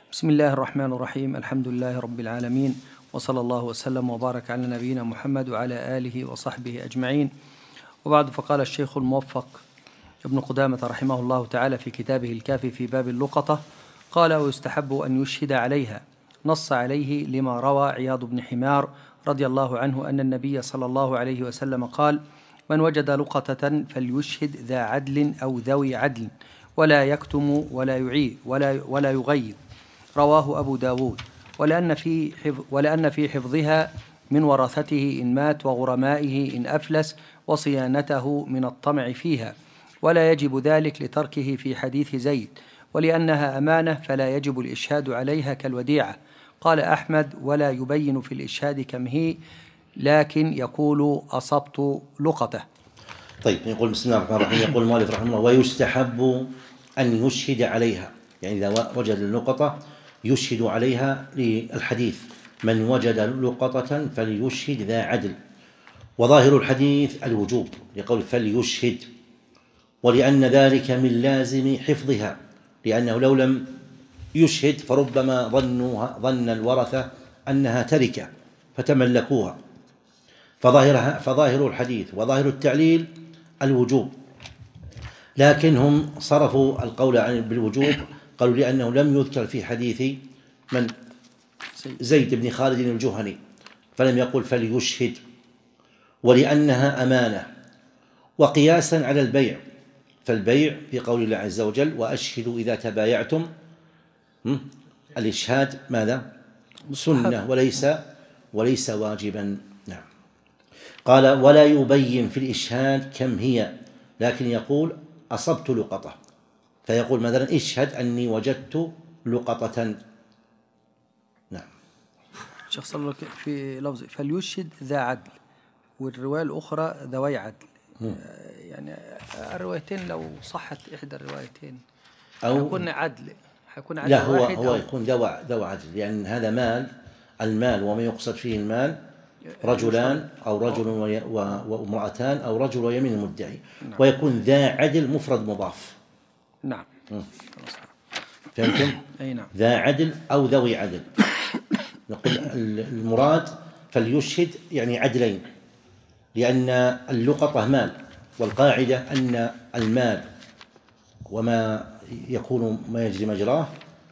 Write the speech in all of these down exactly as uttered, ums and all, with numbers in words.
بسم الله الرحمن الرحيم. الحمد لله رب العالمين، وصلى الله وسلم وبارك على نبينا محمد وعلى آله وصحبه أجمعين، وبعد. فقال الشيخ الموفق ابن قدامة رحمه الله تعالى في كتابه الكافي في باب اللقطة، قال: ويستحب أن يشهد عليها. نص عليه لما روى عياض بن حمار رضي الله عنه أن النبي صلى الله عليه وسلم قال: من وجد لقطة فليشهد ذا عدل أو ذوي عدل، ولا يكتم ولا يعيب ولا, ولا يغيب. رواه أبو داود. ولأن في, حفظ ولأن في حفظها من ورثته إن مات، وغرمائه إن أفلس، وصيانته من الطمع فيها، ولا يجب ذلك لتركه في حديث زيد، ولأنها أمانة فلا يجب الإشهاد عليها كالوديعة. قال أحمد: ولا يبين في الإشهاد كم هي، لكن يقول أصبت لقطة. طيب، يقول بسم الله الرحمن الرحيم. يقول المؤلف رحمه الله: ويستحب أن يشهد عليها، يعني إذا وجد اللقطة يشهد عليها للحديث: من وجد لقطة فليشهد ذا عدل. وظاهر الحديث الوجوب لقول فليشهد، ولأن ذلك من لازم حفظها، لأنه لو لم يشهد فربما ظنوها ظن الورثة أنها تركة فتملكوها. فظاهرها فظاهر الحديث وظاهر التعليل الوجوب، لكنهم صرفوا القول عن بالوجوب، قالوا لأنه لم يذكر في حديث من زيد بن خالد الجهني، فلم يقل فليشهد، ولأنها أمانة. وقياسا على البيع، فالبيع في قول الله عز وجل: وأشهدوا إذا تبايعتم، الإشهاد ماذا؟ سنة وليس وليس واجبا. نعم. قال: ولا يبين في الإشهاد كم هي، لكن يقول أصبت لقطة، فيقول مثلا: اشهد أني وجدت لقطة. نعم. شيخ صلى الله في لفظ فليشهد ذا عدل، والرواية الأخرى ذوي عدل. م. يعني الروايتين لو صحت إحدى الروايتين أو يكون عدل، حيكون عدل لا، هو واحد هو يكون ذوي ذوي عدل، لأن هذا مال المال وما يقصد فيه المال رجلان أو رجل وامرأتان أو رجل ويمين المدعي. نعم. ويكون ذا عدل مفرد مضاف. نعم. فهمتم؟ أي نعم. ذا عدل أو ذوي عدل. نقول المراد فليشهد يعني عدلين، لأن اللقطة مال، والقاعدة أن المال وما يكون ما يجري مجراه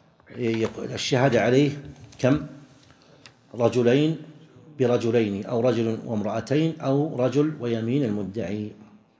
الشهادة عليه كم؟ رجلين برجلين أو رجل وامرأتين أو رجل ويمين المدعي.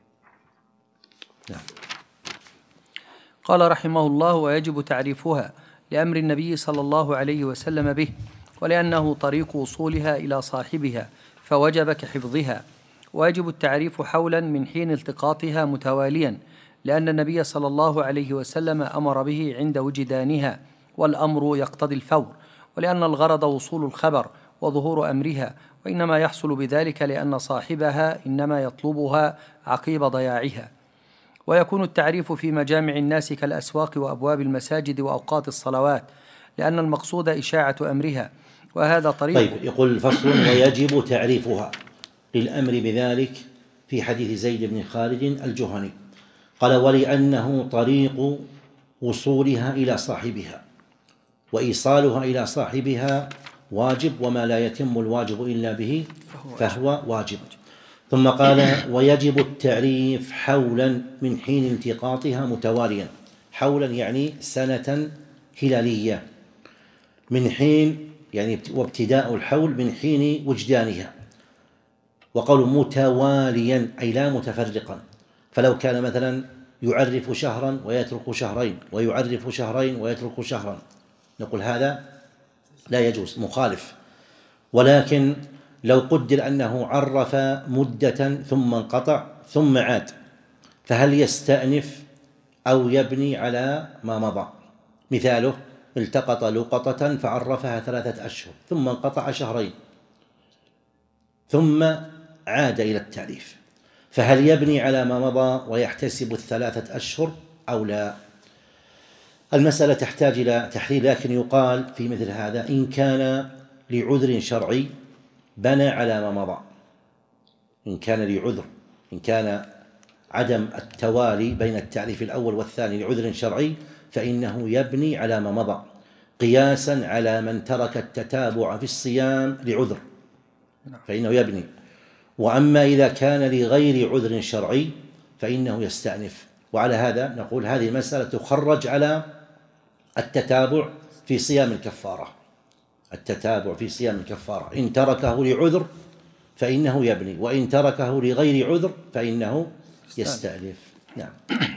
نعم. قال رحمه الله: ويجب تعريفها لأمر النبي صلى الله عليه وسلم به، ولأنه طريق وصولها إلى صاحبها فوجب كحفظها. ويجب التعريف حولا من حين التقاطها متواليا، لأن النبي صلى الله عليه وسلم أمر به عند وجدانها، والأمر يقتضي الفور، ولأن الغرض وصول الخبر وظهور أمرها، وإنما يحصل بذلك لأن صاحبها إنما يطلبها عقيب ضياعها. ويكون التعريف في مجامع الناس كالأسواق وأبواب المساجد وأوقات الصلوات، لأن المقصود إشاعة أمرها، وهذا طريق. طيب، يقول الفصل: ويجب تعريفها للأمر بذلك في حديث زيد بن خالد الجهني. قال: ولأنه طريق وصولها إلى صاحبها، وإيصالها إلى صاحبها واجب، وما لا يتم الواجب إلا به فهو واجب. ثم قال: ويجب التعريف حولا من حين التقاطها متواليا. حولا يعني سنة هلالية، من حين يعني وابتداء الحول من حين وجدانها. وقول متواليا أي لا متفرقا، فلو كان مثلا يعرف شهرا ويترك شهرين، ويعرف شهرين ويترك شهرا، نقول هذا لا يجوز، مخالف. ولكن لو قدر أنه عرف مدة ثم انقطع ثم عاد، فهل يستأنف أو يبني على ما مضى؟ مثاله: التقط لقطة فعرفها ثلاثة أشهر ثم انقطع شهرين ثم عاد إلى التعريف، فهل يبني على ما مضى ويحتسب الثلاثة أشهر أو لا؟ المسألة تحتاج إلى تحليل، لكن يقال في مثل هذا: إن كان لعذر شرعي بنى على ما مضى. إن كان لعذر إن كان عدم التوالي بين التعريف الأول والثاني لعذر شرعي فإنه يبني على ما مضى. قياسا على من ترك التتابع في الصيام لعذر فإنه يبني، وأما إذا كان لغير عذر شرعي فإنه يستأنف. وعلى هذا نقول هذه المسألة تخرج على التتابع في صيام الكفارة. التتابع في صيام الكفارة إن تركه لعذر فإنه يبني، وإن تركه لغير عذر فإنه يستأنف. نعم.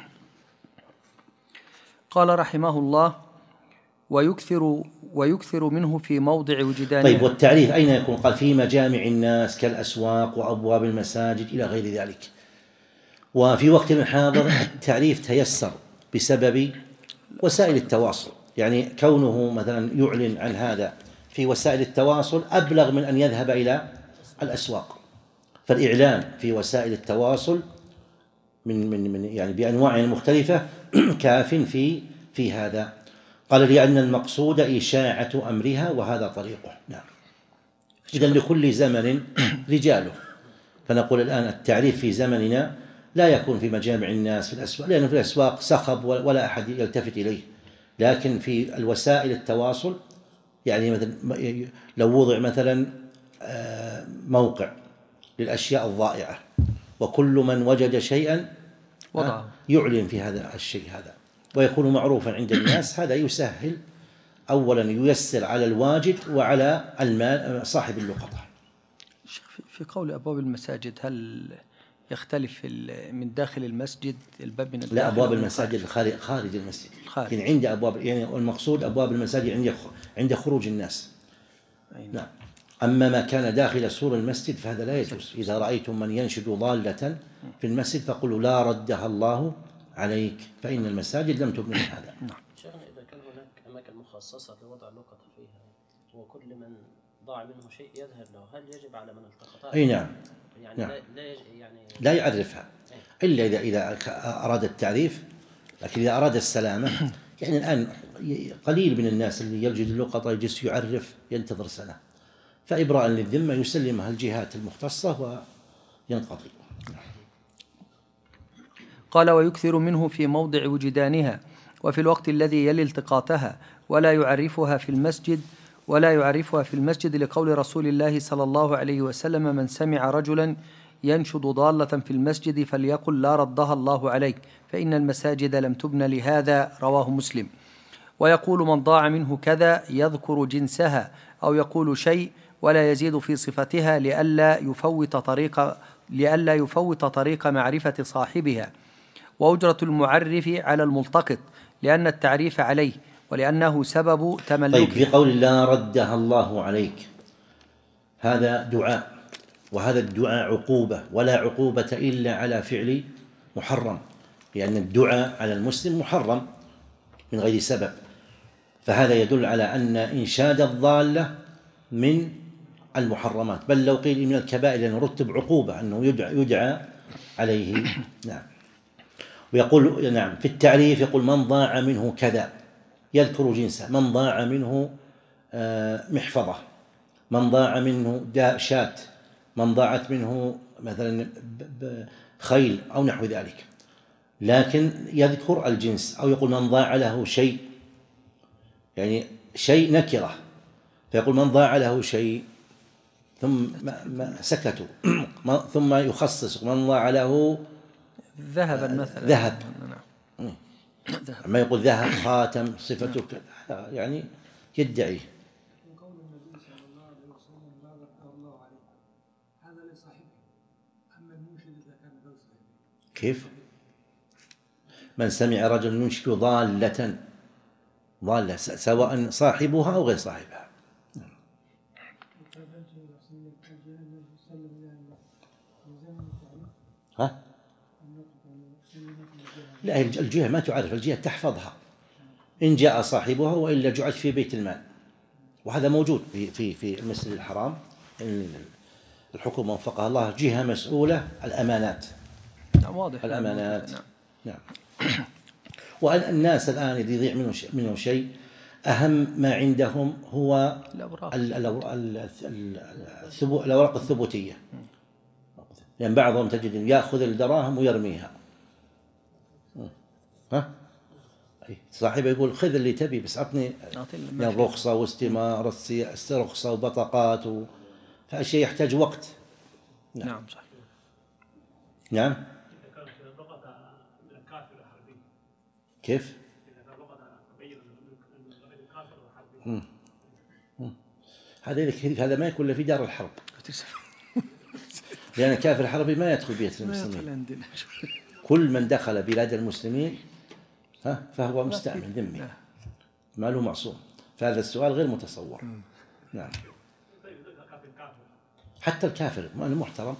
قال رحمه الله: ويكثر ويكثر منه في موضع وجدانها. طيب، والتعريف أين يكون؟ قال في مجامع الناس كالأسواق وأبواب المساجد إلى غير ذلك. وفي وقت حاضر التعريف تيسر بسبب وسائل التواصل، يعني كونه مثلا يعلن عن هذا في وسائل التواصل أبلغ من أن يذهب إلى الأسواق. فالإعلان في وسائل التواصل من من من يعني بأنواع مختلفة كاف في في هذا. قال: لأن المقصود إشاعة أمرها وهذا طريقه. نعم. إذن لكل زمن رجاله، فنقول الآن التعريف في زمننا لا يكون في مجامع الناس في الأسواق، لأن في الأسواق صخب ولا أحد يلتفت إليه، لكن في الوسائل التواصل يعني مثلا لو وضع مثلا موقع للأشياء الضائعة وكل من وجد شيئا وضعه يعلن في هذا الشيء هذا ويكون معروفا عند الناس، هذا يسهل أولا، ييسر على الواجد وعلى المال صاحب اللقطة. في قول أبواب المساجد هل يختلف من داخل المسجد الباب من الداخل؟ لا، أبواب المساجد خارج خارج المسجد. يعني عند أبواب، يعني المقصود أبواب المساجد عند عند خروج الناس. نعم. أما ما كان داخل سور المسجد فهذا لا يجوز. إذا رأيتم من ينشد ضالة في المسجد فقولوا لا ردها الله عليك، فإن المساجد لم تبنى هذا. نعم. شيخنا، إذا كان هناك أماكن مخصصة لوضع اللقطة فيها وكل من ضاع منه شيء يذهب له، هل يجب على من التقطها؟ أي نعم. يعني نعم. لا يعني لا يعرفها إلا إذا إذا أراد التعريف، لكن إذا أراد السلامة يعني الآن قليل من الناس اللي يوجد اللقطة يجلس يعرف ينتظر سنة، فإبراء للذمة يسلمها الجهات المختصة وينقضي. قال: ويكثر منه في موضع وجدانها وفي الوقت الذي يلي التقاطها، ولا يعرفها في المسجد ولا يعرفها في المسجد لقول رسول الله صلى الله عليه وسلم: من سمع رجلا ينشد ضالة في المسجد فليقل لا ردها الله عليك، فإن المساجد لم تبن لهذا. رواه مسلم. ويقول: من ضاع منه كذا، يذكر جنسها أو يقول شيء ولا يزيد في صفتها لئلا يفوت طريق لئلا يفوت طريق معرفة صاحبها. وأجرة المعرف على الملتقط، لأن التعريف عليه ولأنه سبب تملكه. طيب، في قول لا ردها الله عليك، هذا دعاء، وهذا الدعاء عقوبة، ولا عقوبة إلا على فعل محرم، لأن الدعاء على المسلم محرم من غير سبب، فهذا يدل على أن إنشاد الضالة من المحرمات، بل لو قيل من الكبائر لأنه رتب عقوبة أنه يدعى, يدعى عليه. نعم. ويقول نعم في التعريف يقول: من ضاع منه كذا، يذكر جنسه. من ضاع منه محفظة، من ضاع منه شاة، من ضاعت منه مثلا خيل أو نحو ذلك، لكن يذكر الجنس. أو يقول: من ضاع له شيء، يعني شيء نكرة، فيقول: من ضاع له شيء، ثم ما سكتوا ثم يخصص: من ضاع له ذهبا مثلا، ذهب، ما يقول ذهب خاتم صفته كذا، يعني يدعي. كيف؟ من سمع رجل ينشد ضالة، ضالة سواء صاحبها أو غير صاحبها. ها؟ لا، الجهة ما تعرف، الجهة تحفظها إن جاء صاحبها، وإلا جعلت في بيت المال، وهذا موجود في في في المسجد الحرام. الحكومة وفقها الله جهة مسؤولة الأمانات. واضح الأمانات. نعم. نعم. والناس الآن اللي يضيع منه شيء منه شيء أهم ما عندهم هو الأوراق الثبوتية، لأن بعضهم تجد يأخذ الدراهم ويرميها. ها؟ صاحبه يقول خذ اللي تبي بس عطني من رخصة واستمارة رخصة وبطاقات و... فأشياء يحتاج وقت. نعم, نعم صحيح. نعم كيف؟ مم. مم. هذا هذا ما يكون في دار الحرب لأن كافر حربي ما يدخل بيت المسلمين. كل من دخل بلاد المسلمين ها فهو مستأمن ذمي ما له معصوم. فهذا السؤال غير متصور. نعم حتى الكافر محترم.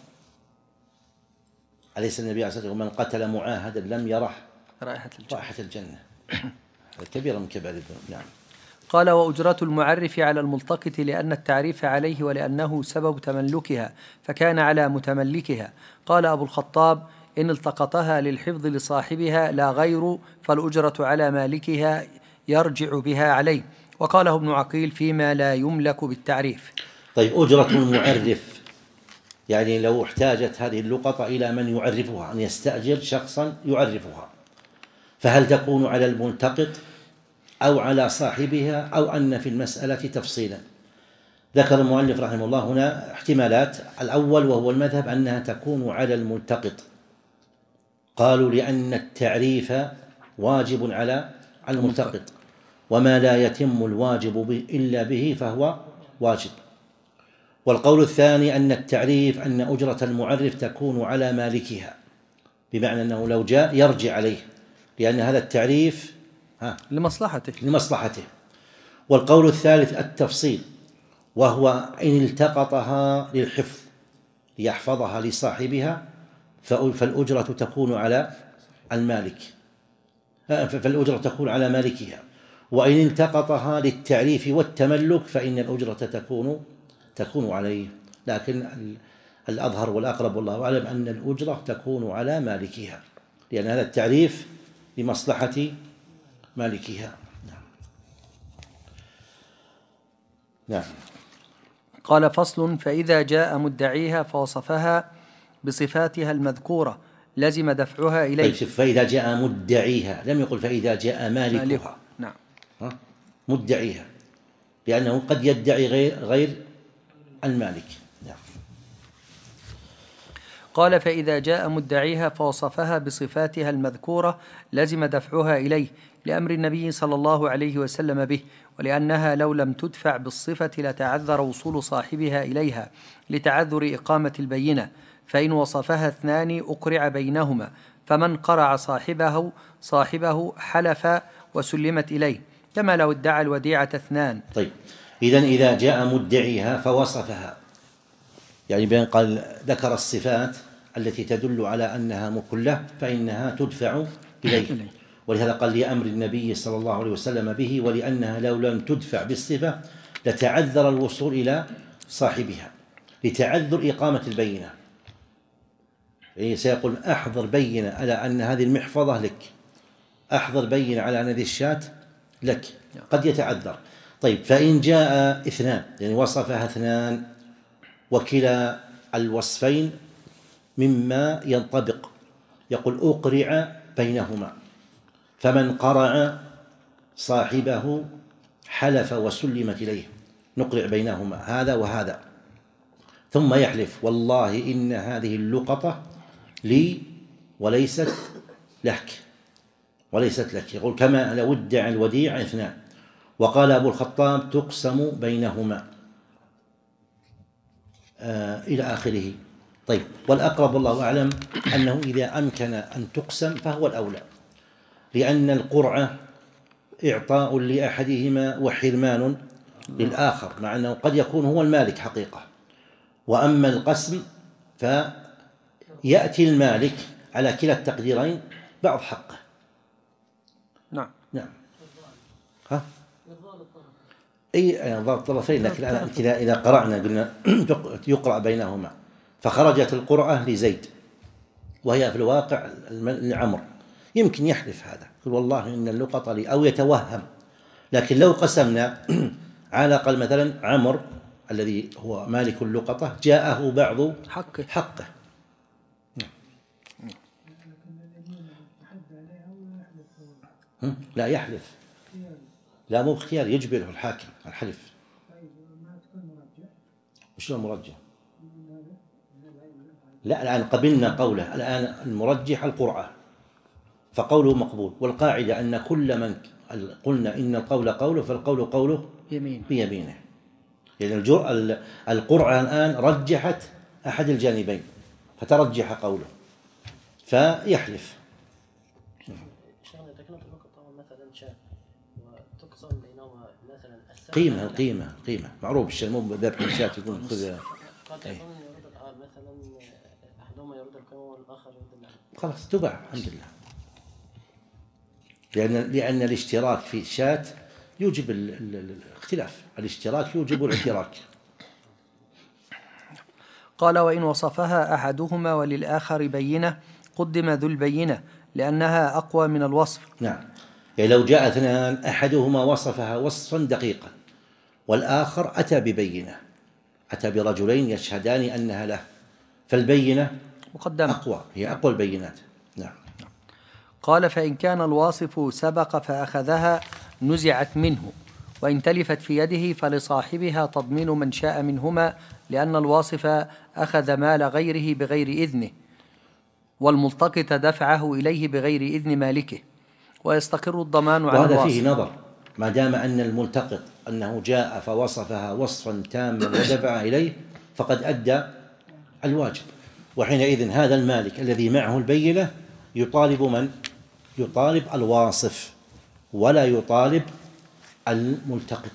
أليس النبي عليه الصلاة والسلام من قتل معاهدا لم يرح رائحة الجنة, رائحة الجنة. الكبيرة من كبار الذنوب. نعم. قال وأجرة المعرف على الملتقط لأن التعريف عليه ولأنه سبب تملكها فكان على متملكها. قال أبو الخطاب إن التقطها للحفظ لصاحبها لا غير فالأجرة على مالكها يرجع بها عليه. وقاله ابن عقيل فيما لا يملك بالتعريف. طيب أجرة المعرف يعني لو احتاجت هذه اللقطة إلى من يعرفها أن يستأجر شخصا يعرفها فهل تكون على الملتقط أو على صاحبها أو أن في المسألة تفصيلا؟ ذكر المؤلف رحمه الله هنا احتمالات. الأول وهو المذهب أنها تكون على الملتقط. قالوا لأن التعريف واجب على الملتقط وما لا يتم الواجب به إلا به فهو واجب. والقول الثاني أن التعريف أن أجرة المعرف تكون على مالكها بمعنى أنه لو جاء يرجع عليه لأن هذا التعريف ها لمصلحته لمصلحته. والقول الثالث التفصيل وهو إن التقطها للحفظ ليحفظها لصاحبها فالأجرة تكون على المالك فالأجرة تكون على مالكها. وإن التقطها للتعريف والتملك فإن الأجرة تكون تكون عليه. لكن الأظهر والأقرب والله أعلم أن الأجرة تكون على مالكها لأن هذا التعريف لمصلحة مالكها. نعم. نعم. قال فصل فإذا جاء مدعيها فوصفها بصفاتها المذكورة لزم دفعها إليه. فإذا جاء مدعيها لم يقل فإذا جاء مالكها مالك. نعم. مدعيها لأنه قد يدعي غير غير المالك. نعم. قال فإذا جاء مدعيها فوصفها بصفاتها المذكورة لزم دفعها إليه لأمر النبي صلى الله عليه وسلم به ولأنها لو لم تدفع بالصفة لتعذر وصول صاحبها إليها لتعذر إقامة البينة. فإن وصفها اثنان أقرع بينهما فمن قرع صاحبه صاحبه حلف وسلمت إليه كما لو ادعى الوديعة اثنان. طيب إذن إذا جاء مدعيها فوصفها يعني بين قال ذكر الصفات التي تدل على أنها مكلة فإنها تدفع إليه. ولهذا قال لأمر النبي صلى الله عليه وسلم به ولأنها لو لم تدفع بالصفة لتعذر الوصول إلى صاحبها لتعذر إقامة البينة. يعني سيقول أحضر بينة على أن هذه المحفظة لك أحضر بينة على أن هذه الشاة لك قد يتعذر. طيب فإن جاء اثنان يعني وصفها اثنان وكلا الوصفين مما ينطبق يقول أقرع بينهما فمن قرع صاحبه حلف وسلمت إليه نقرع بينهما هذا وهذا ثم يحلف والله إن هذه اللقطة لي وليست لك وليست لك. يقول كما لو ادعى الوديع اثنان. وقال أبو الخطاب تقسم بينهما آه إلى آخره. طيب والأقرب والله أعلم أنه إذا أمكن أن تقسم فهو الأولى لأن القرعة إعطاء لأحدهما وحرمان للآخر مع أنه قد يكون هو المالك حقيقة. وأما القسم فيأتي المالك على كلا التقديرين بعض حقه. نعم. نعم. ها؟ أي إرضاء الطرفين. لكن إذا إذا قرأنا قلنا يقرأ بينهما فخرجت القرعة لزيد وهي في الواقع لعمر يمكن يحلف هذا يقول والله إن اللقطة لي أو يتوهم. لكن لو قسمنا على قال مثلا عمر الذي هو مالك اللقطة جاءه بعض حقه, حقه. هم؟ لا يحلف، لا مو اختيار، يجبره الحاكم الحلف. وشلون مرجح؟ لا الآن قبلنا قوله، الآن المرجح القرعة، فقوله مقبول. والقاعدة أن كل من قلنا إن القول قوله فالقول قوله يمين. بيمينه. يعني القرعة الآن رجحت أحد الجانبين فترجح قوله فيحلف. شيخنا إذا كانت النقطة مثلا شاة وتقسم بينهما مثلا الثمن قيمة القيمة قيمة معروف الشيء، مو ذبح الشاة يقول خذ. قد يكون يرد الآن مثلا أحدهما يرد القيمة والآخر يرد المال. خلاص تباع الحمد لله، لأن لأن الاشتراك في الشاة يوجب الاختلاف، الاشتراك يوجب الاعتراك. قال: وإن وصفها أحدهما وللآخر بينة قدم ذو البينة لأنها أقوى من الوصف. نعم، يعني لو جاء اثنان أحدهما وصفها وصفا دقيقا والآخر أتى ببينة، أتى برجلين يشهدان أنها له، فالبينة مقدمة أقوى، هي أقوى البينات. نعم. قال: فإن كان الواصف سبق فأخذها نزعت منه، وإن تلفت في يده فلصاحبها تضمين من شاء منهما، لأن الواصف أخذ مال غيره بغير إذنه، والملتقط دفعه إليه بغير إذن مالكه، ويستقر الضمان على الواصف. وهذا فيه نظر، ما دام أن الملتقط أنه جاء فوصفها وصفا تاما ودفع إليه فقد أدى الواجب، وحينئذ هذا المالك الذي معه البينة يطالب من؟ يطالب الواصف ولا يطالب الملتقط،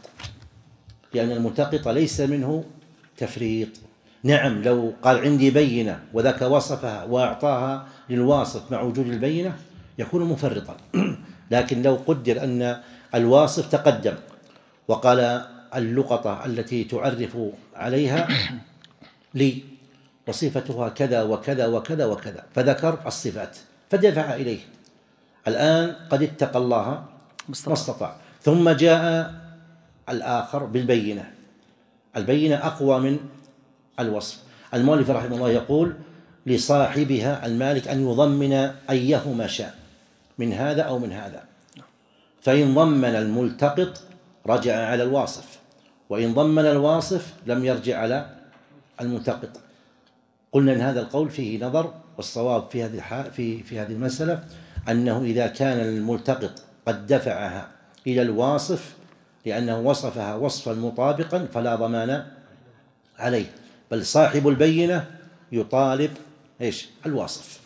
لأن الملتقط ليس منه تفريط. نعم لو قال عندي بينة وذاك وصفها وأعطاها للواصف مع وجود البينة يكون مفرطا، لكن لو قدر أن الواصف تقدم وقال اللقطة التي تعرف عليها لي وصفتها كذا وكذا وكذا وكذا، فذكر الصفات فدفع إليه، الآن قد اتقى الله ما استطاع، ثم جاء الآخر بالبينة، البينة أقوى من الوصف. المؤلف رحمه الله يقول لصاحبها المالك أن يضمن أيهما شاء من هذا أو من هذا، فإن ضمن الملتقط رجع على الواصف، وإن ضمن الواصف لم يرجع على الملتقط. قلنا أن هذا القول فيه نظر، والصواب في هذه في في هذه المسألة أنه إذا كان الملتقط قد دفعها إلى الواصف لأنه وصفها وصفا مطابقا فلا ضمان عليه، بل صاحب البينة يطالب إيش؟ الواصف.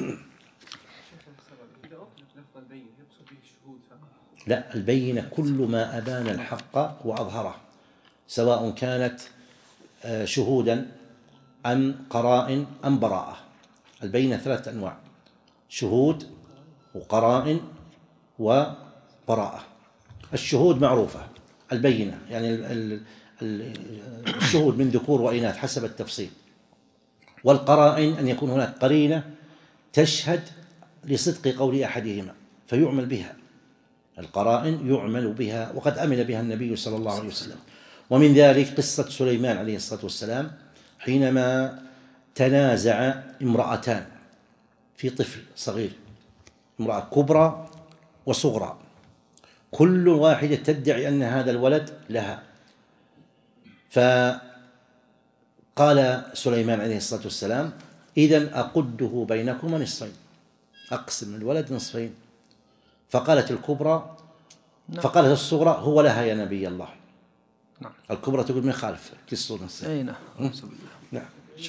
لا، البينة كل ما أبان الحق وأظهره، سواء كانت شهودا أم قرائن أم براءة. البينة ثلاثة أنواع: شهود وقرائن وبراءة. الشهود معروفة، البينة يعني الشهود من ذكور وإناث حسب التفصيل، والقرائن أن يكون هناك قرينة تشهد لصدق قول أحدهما فيعمل بها، القرائن يعمل بها وقد عمل بها النبي صلى الله عليه وسلم. ومن ذلك قصة سليمان عليه الصلاة والسلام حينما تنازع امرأتان في طفل صغير، امرأة كبرى وصغرى، كل واحدة تدعي أن هذا الولد لها، فقال سليمان عليه الصلاة والسلام إذن أقده بينكما نصفين، أقسم الولد نصفين. فقالت الكبرى فقالت الصغرى هو لها يا نبي الله. نعم. الكبرى تقول من خالف قصة نصفين. أي نعم. نعم.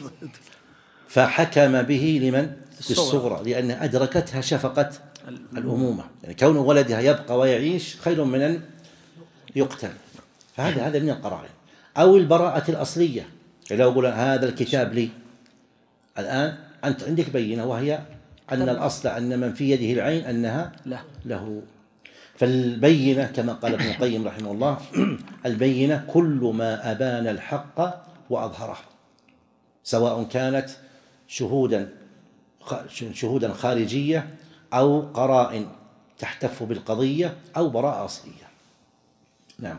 فحكم به لمن؟ للصغرى، لأنها أدركتها شفقة الأمومة، يعني كون ولدها يبقى ويعيش خير من أن يقتل. فهذا هذا من القرائن. أو البراءة الأصلية، لو أقول هذا الكتاب لي، الآن أنت عندك بينة وهي أن الأصل أن من في يده العين أنها له. فالبينة كما قال ابن القيم رحمه الله البينة كل ما أبان الحق وأظهره، سواء كانت شهودا شهودا خارجية أو قرائن تحتف بالقضية أو براءة أصلية. نعم.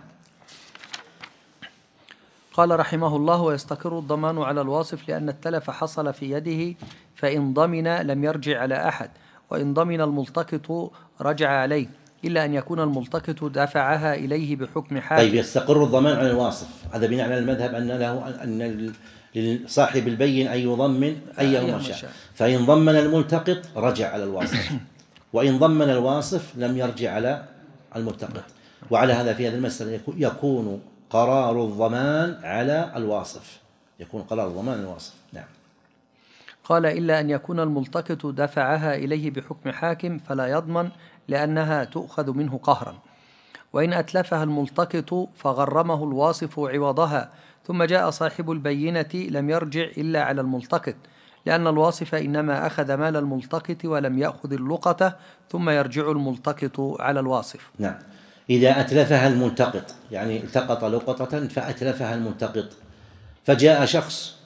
قال رحمه الله: ويستقر الضمان على الواصف لأن التلف حصل في يده، فإن ضمن لم يرجع على أحد، وإن ضمن الملتقط رجع عليه، إلا أن يكون الملتقط دفعها إليه بحكم حاكم. طيب يستقر الضمان على الواصف، هذا بناء على المذهب أن له أن لصاحب البين أن يضمن أيهما شاء، فإن ضمن الملتقط رجع على الواصف، وإن ضمن الواصف لم يرجع على الملتقط. وعلى هذا في هذه المسألة يكون قرار الضمان على الواصف، يكون قرار الضمان الواصف. نعم. قال إلا أن يكون الملتقط دفعها إليه بحكم حاكم فلا يضمن لأنها تؤخذ منه قهرا، وإن أتلفها الملتقط فغرمه الواصف عوضها ثم جاء صاحب البينة لم يرجع إلا على الملتقط، لأن الواصف إنما أخذ مال الملتقط ولم يأخذ اللقطة، ثم يرجع الملتقط على الواصف. نعم. إذا أتلفها الملتقط، يعني التقط لقطة فأتلفها الملتقط، فجاء شخص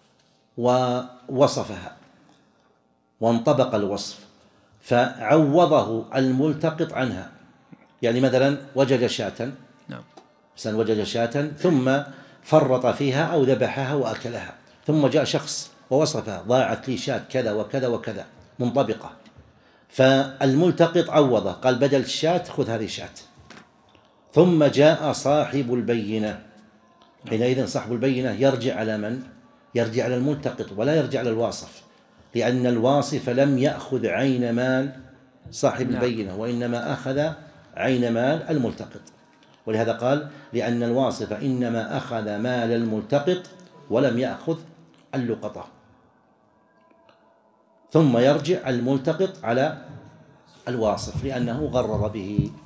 ووصفها وانطبق الوصف فعوضه الملتقط عنها، يعني مثلا وجد شاة، نعم، مثلا وجد شاة ثم فرط فيها أو ذبحها وأكلها، ثم جاء شخص ووصفها ضاعت لي شاة كذا وكذا وكذا منطبقة، فالملتقط عوضه قال بدل الشاة خذ هذه الشاة، ثم جاء صاحب البينة، حينئذ صاحب البينة يرجع على من؟ يرجع على الملتقط ولا يرجع على الواصف، لأن الواصف لم يأخذ عين مال صاحب البينة وإنما أخذ عين مال الملتقط، ولهذا قال لأن الواصف إنما أخذ مال الملتقط ولم يأخذ اللقطة، ثم يرجع الملتقط على الواصف لأنه غرر به